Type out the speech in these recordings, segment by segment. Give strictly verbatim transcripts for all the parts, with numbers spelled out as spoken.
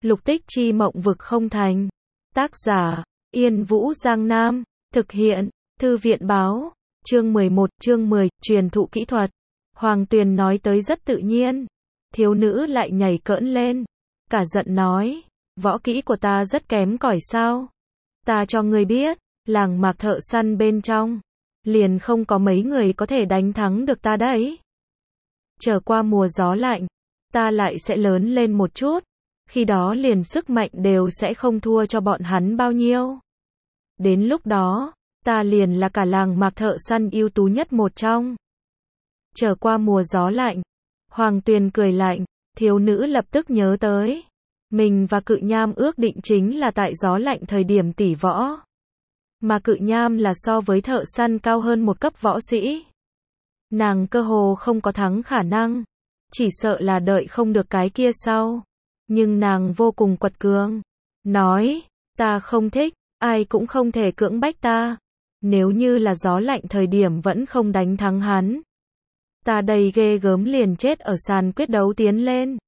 Lục Tích Chi mộng vực không thành. Tác giả, Yên Vũ Giang Nam. Thực hiện, Thư viện Báo. Chương mười một, chương mười, truyền thụ kỹ thuật. Hoàng Tuyền nói tới rất tự nhiên. Thiếu nữ lại nhảy cỡn lên. Cả giận nói, võ kỹ của ta rất kém cỏi sao? Ta cho ngươi biết, làng mạc thợ săn bên trong, liền không có mấy người có thể đánh thắng được ta đấy. Trở qua mùa gió lạnh, ta lại sẽ lớn lên một chút. Khi đó liền sức mạnh đều sẽ không thua cho bọn hắn bao nhiêu. Đến lúc đó, ta liền là cả làng mạc thợ săn ưu tú nhất một trong. Trở qua mùa gió lạnh, Hoàng Tuyền cười lạnh, thiếu nữ lập tức nhớ tới. Mình và Cự Nham ước định chính là tại gió lạnh thời điểm tỷ võ. Mà Cự Nham là so với thợ săn cao hơn một cấp võ sĩ. Nàng cơ hồ không có thắng khả năng. Chỉ sợ là đợi không được cái kia sau. Nhưng nàng vô cùng quật cường. Nói, ta không thích, ai cũng không thể cưỡng bách ta. Nếu như là gió lạnh thời điểm vẫn không đánh thắng hắn. Ta đây ghê gớm liền chết ở sàn quyết đấu tiến lên.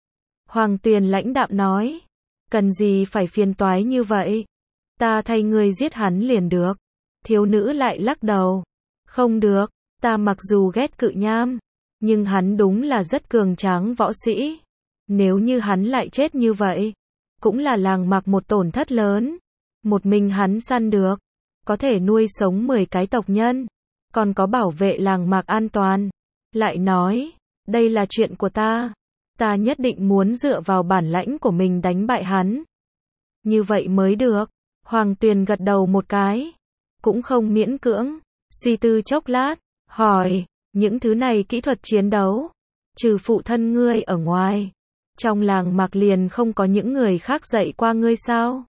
Hoàng Tuyền lãnh đạm nói. Cần gì phải phiền toái như vậy? Ta thay ngươi giết hắn liền được. Thiếu nữ lại lắc đầu. Không được, ta mặc dù ghét Cự Nham, nhưng hắn đúng là rất cường tráng võ sĩ. Nếu như hắn lại chết như vậy, cũng là làng mạc một tổn thất lớn. Một mình hắn săn được, có thể nuôi sống mười cái tộc nhân, còn có bảo vệ làng mạc an toàn. Lại nói, đây là chuyện của ta. Ta nhất định muốn dựa vào bản lãnh của mình đánh bại hắn. Như vậy mới được. Hoàng Tuyền gật đầu một cái. Cũng không miễn cưỡng. Suy tư chốc lát. Hỏi, những thứ này kỹ thuật chiến đấu. Trừ phụ thân ngươi ở ngoài. Trong làng mạc liền không có những người khác dạy qua ngươi sao?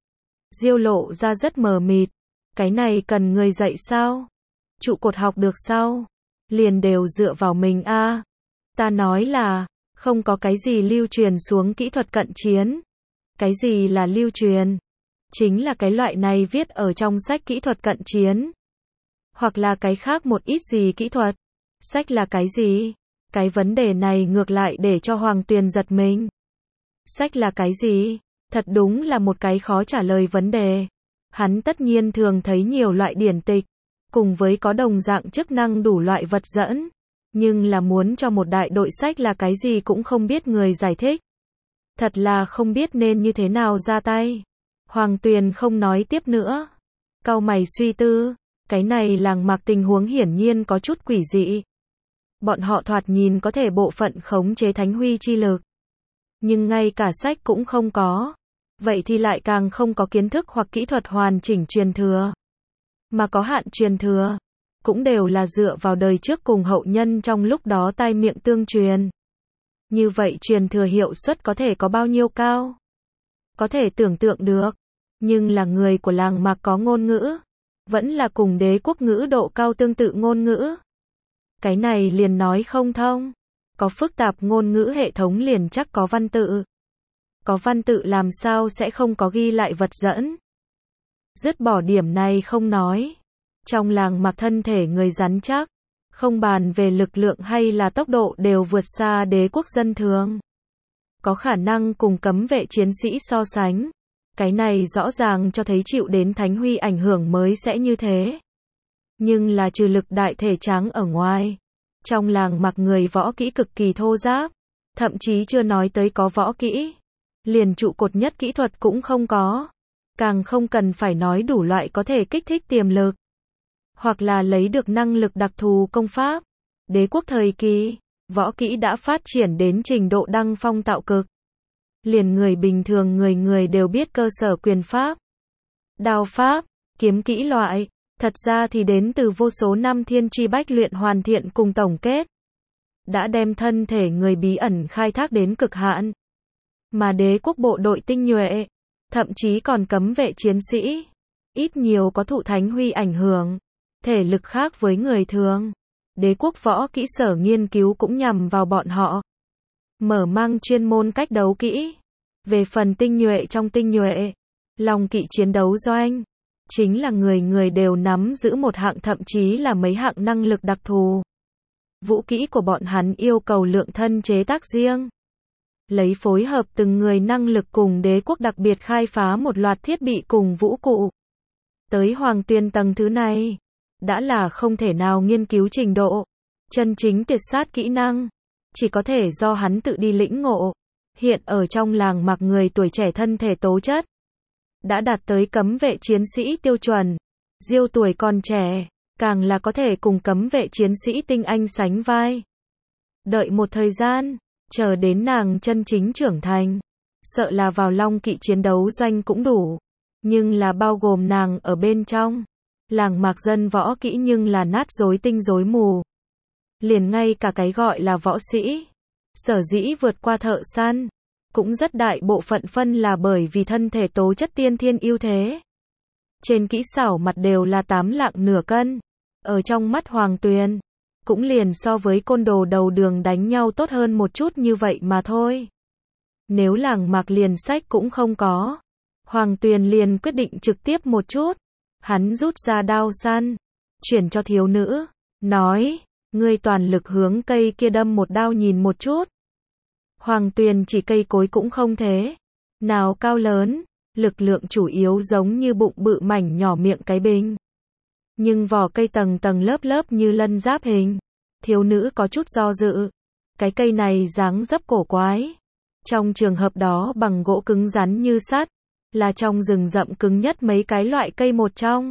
Diêu lộ ra rất mờ mịt. Cái này cần ngươi dạy sao? Trụ cột học được sao? Liền đều dựa vào mình a. À. Ta nói là, không có cái gì lưu truyền xuống kỹ thuật cận chiến. Cái gì là lưu truyền? Chính là cái loại này viết ở trong sách kỹ thuật cận chiến. Hoặc là cái khác một ít gì kỹ thuật. Sách là cái gì? Cái vấn đề này ngược lại để cho Hoàng Tuyền giật mình. Sách là cái gì? Thật đúng là một cái khó trả lời vấn đề. Hắn tất nhiên thường thấy nhiều loại điển tịch, cùng với có đồng dạng chức năng đủ loại vật dẫn. Nhưng là muốn cho một đại đội sách là cái gì cũng không biết người giải thích. Thật là không biết nên như thế nào ra tay. Hoàng Tuyền không nói tiếp nữa. Cau mày suy tư. Cái này làng mạc tình huống hiển nhiên có chút quỷ dị. Bọn họ thoạt nhìn có thể bộ phận khống chế thánh huy chi lực. Nhưng ngay cả sách cũng không có. Vậy thì lại càng không có kiến thức hoặc kỹ thuật hoàn chỉnh truyền thừa. Mà có hạn truyền thừa. Cũng đều là dựa vào đời trước cùng hậu nhân trong lúc đó tai miệng tương truyền. Như vậy truyền thừa hiệu suất có thể có bao nhiêu cao? Có thể tưởng tượng được. Nhưng là người của làng mạc có ngôn ngữ. Vẫn là cùng đế quốc ngữ độ cao tương tự ngôn ngữ. Cái này liền nói không thông. Có phức tạp ngôn ngữ hệ thống liền chắc có văn tự. Có văn tự làm sao sẽ không có ghi lại vật dẫn. Dứt bỏ điểm này không nói. Trong làng mạc thân thể người rắn chắc. Không bàn về lực lượng hay là tốc độ đều vượt xa đế quốc dân thường. Có khả năng cùng cấm vệ chiến sĩ so sánh. Cái này rõ ràng cho thấy chịu đến thánh huy ảnh hưởng mới sẽ như thế. Nhưng là trừ lực đại thể tráng ở ngoài. Trong làng mạc người võ kỹ cực kỳ thô ráp. Thậm chí chưa nói tới có võ kỹ. Liền trụ cột nhất kỹ thuật cũng không có. Càng không cần phải nói đủ loại có thể kích thích tiềm lực. Hoặc là lấy được năng lực đặc thù công pháp. Đế quốc thời kỳ, võ kỹ đã phát triển đến trình độ đăng phong tạo cực. Liền người bình thường người người đều biết cơ sở quyền pháp. Đao pháp, kiếm kỹ loại, thật ra thì đến từ vô số năm thiên truy bách luyện hoàn thiện cùng tổng kết. Đã đem thân thể người bí ẩn khai thác đến cực hạn. Mà đế quốc bộ đội tinh nhuệ, thậm chí còn cấm vệ chiến sĩ, ít nhiều có thụ thánh huy ảnh hưởng. Thể lực khác với người thường. Đế quốc võ kỹ sở nghiên cứu cũng nhằm vào bọn họ. Mở mang chuyên môn cách đấu kỹ. Về phần tinh nhuệ trong tinh nhuệ, lòng kỵ chiến đấu doanh, chính là người người đều nắm giữ một hạng thậm chí là mấy hạng năng lực đặc thù. Vũ kỹ của bọn hắn yêu cầu lượng thân chế tác riêng. lấy phối hợp từng người năng lực cùng đế quốc đặc biệt khai phá một loạt thiết bị cùng vũ cụ. Tới Hoàng Tuyền tầng thứ này, đã là không thể nào nghiên cứu trình độ, chân chính tuyệt sát kỹ năng, chỉ có thể do hắn tự đi lĩnh ngộ. Hiện ở trong làng mặc người tuổi trẻ thân thể tố chất, đã đạt tới cấm vệ chiến sĩ tiêu chuẩn. Diêu tuổi còn trẻ, càng là có thể cùng cấm vệ chiến sĩ tinh anh sánh vai. Đợi một thời gian, chờ đến nàng chân chính trưởng thành, sợ là vào Long Kỵ chiến đấu doanh cũng đủ. Nhưng là bao gồm nàng ở bên trong. Làng mạc dân võ kỹ nhưng là nát rối tinh rối mù. Liền ngay cả cái gọi là võ sĩ, sở dĩ vượt qua thợ săn, cũng rất đại bộ phận phân là bởi vì thân thể tố chất tiên thiên ưu thế. Trên kỹ xảo mặt đều là tám lạng nửa cân. Ở trong mắt Hoàng Tuyền, cũng liền so với côn đồ đầu đường đánh nhau tốt hơn một chút như vậy mà thôi. Nếu làng mạc liền sách cũng không có, Hoàng Tuyền liền quyết định trực tiếp một chút. Hắn rút ra đao săn, chuyển cho thiếu nữ, nói, ngươi toàn lực hướng cây kia đâm một đao nhìn một chút. Hoàng Tuyền chỉ cây cối cũng không thế nào cao lớn, lực lượng chủ yếu giống như bụng bự mảnh nhỏ miệng cái bình. Nhưng vỏ cây tầng tầng lớp lớp như lân giáp hình. Thiếu nữ có chút do dự. Cái cây này dáng dấp cổ quái. Trong trường hợp đó bằng gỗ cứng rắn như sắt, là trong rừng rậm cứng nhất mấy cái loại cây một trong.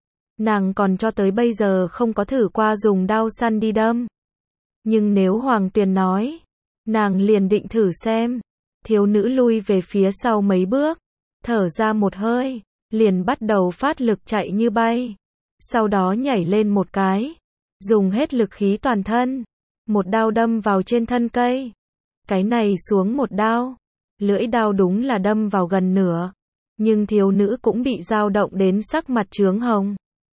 Nàng còn cho tới bây giờ không có thử qua dùng đao săn đi đâm. Nhưng nếu Hoàng Tuyền nói, nàng liền định thử xem. Thiếu nữ lui về phía sau mấy bước, thở ra một hơi, liền bắt đầu phát lực chạy như bay. Sau đó nhảy lên một cái, dùng hết lực khí toàn thân, một đao đâm vào trên thân cây. Cái này xuống một đao, lưỡi đao đúng là đâm vào gần nửa, nhưng thiếu nữ cũng bị dao động đến sắc mặt chướng hồng.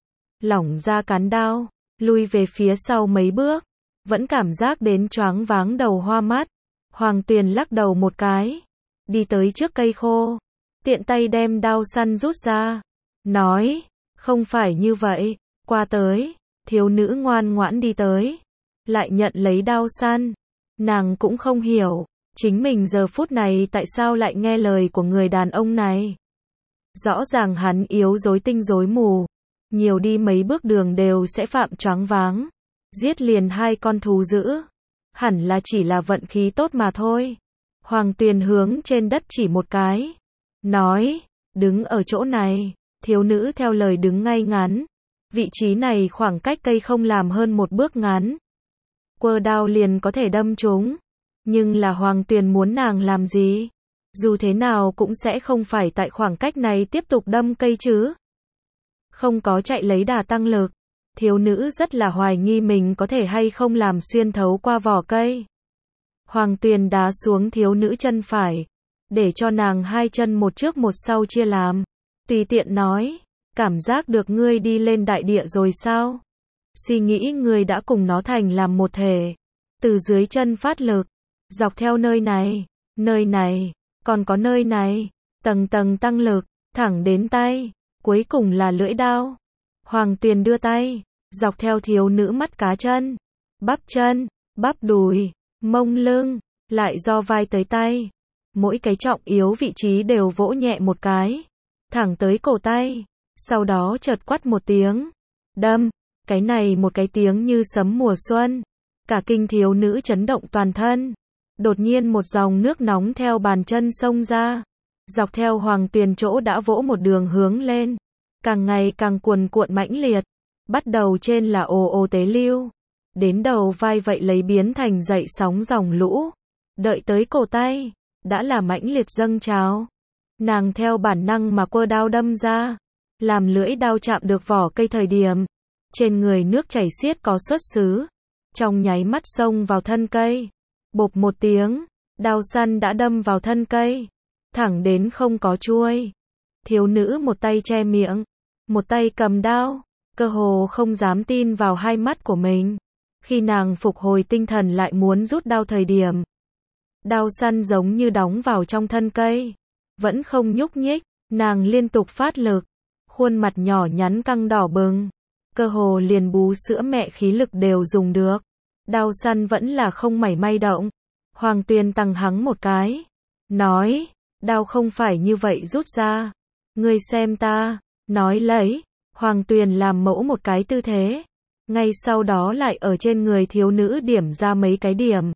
Lỏng ra cán đao, lui về phía sau mấy bước, vẫn cảm giác đến choáng váng đầu hoa mắt. Hoàng Tuyền lắc đầu một cái, đi tới trước cây khô, tiện tay đem đao săn rút ra, nói, không phải như vậy, qua tới. Thiếu nữ ngoan ngoãn đi tới, lại nhận lấy đao săn. Nàng cũng không hiểu, chính mình giờ phút này tại sao lại nghe lời của người đàn ông này. Rõ ràng hắn yếu rối tinh rối mù, nhiều đi mấy bước đường đều sẽ phạm choáng váng. Giết liền hai con thú dữ, hẳn là chỉ là vận khí tốt mà thôi. Hoàng Tuyền hướng trên đất chỉ một cái, nói, đứng ở chỗ này. Thiếu nữ theo lời đứng ngay ngắn. Vị trí này khoảng cách cây không làm hơn một bước ngắn. Quơ đao liền có thể đâm chúng. Nhưng là Hoàng Tuyền muốn nàng làm gì? Dù thế nào cũng sẽ không phải tại khoảng cách này tiếp tục đâm cây chứ. Không có chạy lấy đà tăng lực. Thiếu nữ rất là hoài nghi mình có thể hay không làm xuyên thấu qua vỏ cây. Hoàng Tuyền đá xuống thiếu nữ chân phải, để cho nàng hai chân một trước một sau chia làm. Tùy tiện nói, cảm giác được ngươi đi lên đại địa rồi sao? Suy nghĩ ngươi đã cùng nó thành làm một thể. Từ dưới chân phát lực, dọc theo nơi này, nơi này, còn có nơi này, tầng tầng tăng lực, thẳng đến tay, cuối cùng là lưỡi đao. Hoàng Tuyền đưa tay, dọc theo thiếu nữ mắt cá chân, bắp chân, bắp đùi, mông lưng, lại do vai tới tay. Mỗi cái trọng yếu vị trí đều vỗ nhẹ một cái, thẳng tới cổ tay. Sau đó chợt quát một tiếng, đâm. Cái này một cái tiếng như sấm mùa xuân, cả kinh thiếu nữ chấn động toàn thân. Đột nhiên một dòng nước nóng theo bàn chân xông ra, dọc theo Hoàng Tuyền chỗ đã vỗ một đường hướng lên, càng ngày càng cuồn cuộn mãnh liệt. Bắt đầu trên là ồ ồ tế lưu, đến đầu vai vậy lấy biến thành dậy sóng dòng lũ, đợi tới cổ tay, đã là mãnh liệt dâng trào. Nàng theo bản năng mà quơ đao đâm ra, làm lưỡi đao chạm được vỏ cây thời điểm, trên người nước chảy xiết có xuất xứ, trong nháy mắt xông vào thân cây. Bộp một tiếng, đao săn đã đâm vào thân cây, thẳng đến không có chuôi. Thiếu nữ một tay che miệng, một tay cầm đao, cơ hồ không dám tin vào hai mắt của mình. Khi nàng phục hồi tinh thần lại muốn rút đao thời điểm, đao săn giống như đóng vào trong thân cây, vẫn không nhúc nhích. Nàng liên tục phát lực, khuôn mặt nhỏ nhắn căng đỏ bừng, cơ hồ liền bú sữa mẹ khí lực đều dùng được. Đao săn vẫn là không mảy may động, Hoàng Tuyền tằng hắng một cái, nói, đao không phải như vậy rút ra, ngươi xem ta, nói lấy, Hoàng Tuyền làm mẫu một cái tư thế, ngay sau đó lại ở trên người thiếu nữ điểm ra mấy cái điểm.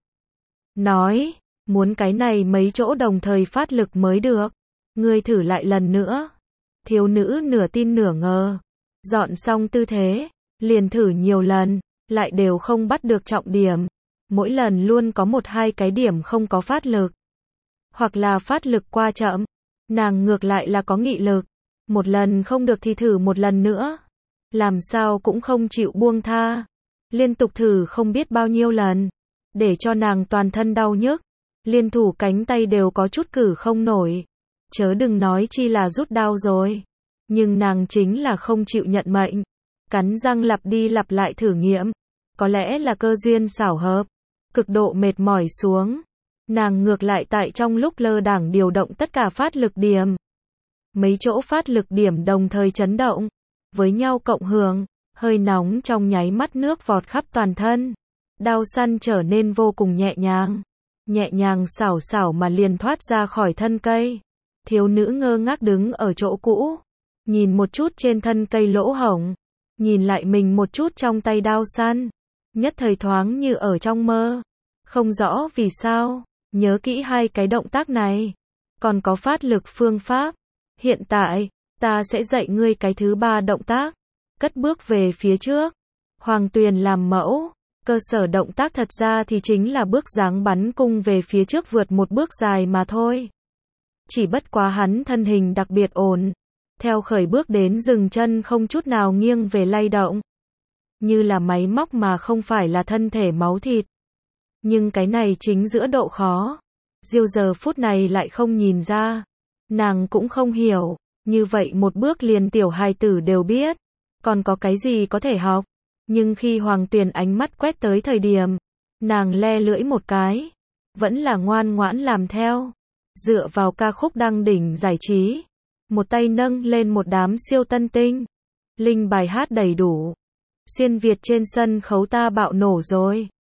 Nói, muốn cái này mấy chỗ đồng thời phát lực mới được, ngươi thử lại lần nữa. Thiếu nữ nửa tin nửa ngờ, dọn xong tư thế, liền thử nhiều lần, lại đều không bắt được trọng điểm, mỗi lần luôn có một hai cái điểm không có phát lực, hoặc là phát lực qua chậm, nàng ngược lại là có nghị lực, một lần không được thì thử một lần nữa, làm sao cũng không chịu buông tha, liên tục thử không biết bao nhiêu lần, để cho nàng toàn thân đau nhức, liên thủ cánh tay đều có chút cử không nổi, chớ đừng nói chi là rút đao rồi, nhưng nàng chính là không chịu nhận mệnh, cắn răng lặp đi lặp lại thử nghiệm, có lẽ là cơ duyên xảo hợp, cực độ mệt mỏi xuống, nàng ngược lại tại trong lúc lơ đãng điều động tất cả phát lực điểm. Mấy chỗ phát lực điểm đồng thời chấn động, với nhau cộng hưởng, hơi nóng trong nháy mắt nước vọt khắp toàn thân. Đao săn trở nên vô cùng nhẹ nhàng, nhẹ nhàng xảo xảo mà liền thoát ra khỏi thân cây. Thiếu nữ ngơ ngác đứng ở chỗ cũ, nhìn một chút trên thân cây lỗ hổng, nhìn lại mình một chút trong tay đao săn, nhất thời thoáng như ở trong mơ, không rõ vì sao, nhớ kỹ hai cái động tác này, còn có phát lực phương pháp. Hiện tại, ta sẽ dạy ngươi cái thứ ba động tác, cất bước về phía trước. Hoàng Tuyền làm mẫu, cơ sở động tác thật ra thì chính là bước dáng bắn cung về phía trước vượt một bước dài mà thôi. Chỉ bất quá hắn thân hình đặc biệt ổn, theo khởi bước đến dừng chân không chút nào nghiêng về lay động, như là máy móc mà không phải là thân thể máu thịt. Nhưng cái này chính giữa độ khó, Diêu giờ phút này lại không nhìn ra, nàng cũng không hiểu, như vậy một bước liền tiểu hài tử đều biết, còn có cái gì có thể học. Nhưng khi Hoàng Tuyền ánh mắt quét tới thời điểm, nàng le lưỡi một cái, vẫn là ngoan ngoãn làm theo, dựa vào ca khúc đăng đỉnh giải trí, một tay nâng lên một đám siêu tân tinh, linh bài hát đầy đủ, xuyên Việt trên sân khấu ta bạo nổ rồi.